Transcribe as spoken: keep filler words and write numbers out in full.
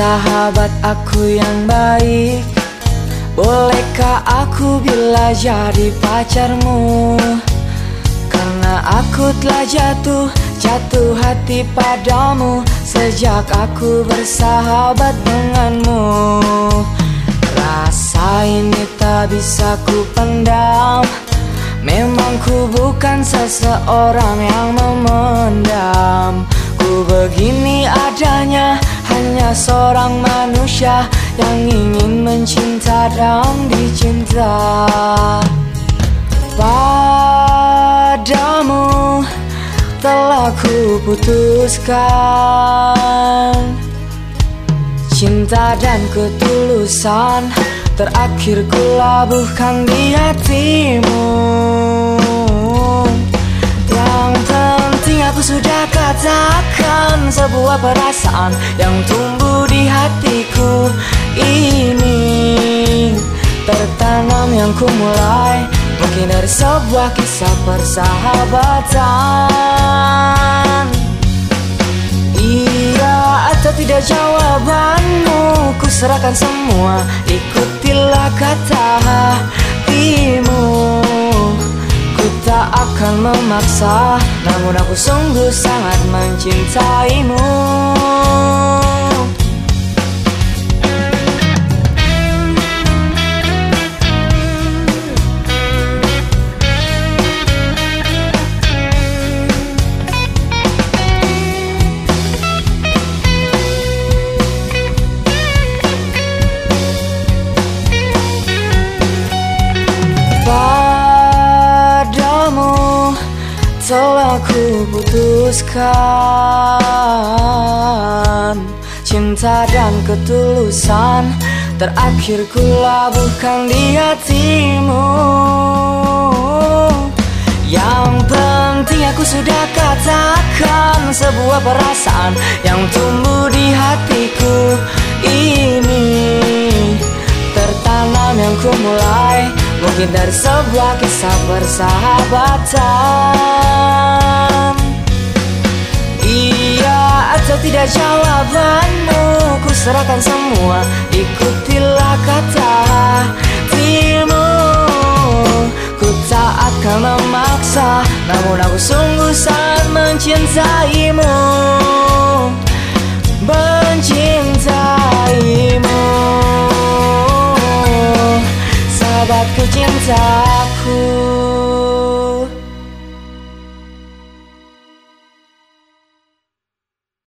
sahabat aku yang baik, bolehkah aku bila jadi pacarmu? Karena aku telah jatuh, jatuh hati padamu sejak aku bersahabat denganmu. Rasa ini tak bisa ku pendam, memang ku bukan seseorang yang memendam. Ku begini adanya, hanya seorang manusia yang ingin mencinta dan dicinta. Padamu telah ku putuskan, cinta dan ketulusan terakhir ku labuhkan di hatimu. Yang penting aku sudah katakan sebuah perasaan yang tumbuh di hatiku ini. Tertanam yang ku mulai, mungkin dari sebuah kisah persahabatan. Iya atau tidak jawabanmu, ku serahkan semua, ikutilah kata hatimu. Ku tak akan memaksa, namun aku sungguh sangat mencintaimu. Padamu telah ku putuskan, cinta dan ketulusan terakhir ku labuhkan di hatimu. Yang penting aku sudah katakan sebuah perasaan yang tumbuh di hatiku ini. Tertanam yang ku mulai, mungkin dari sebuah kisah persahabatan. Iya atau tidak jawabanmu, ku serahkan semua, ikutilah kata hatimu. Ku tak akan memaksa, namun aku sungguh sangat mencintaimu. Mencintaimu, sahabatku, cintaku.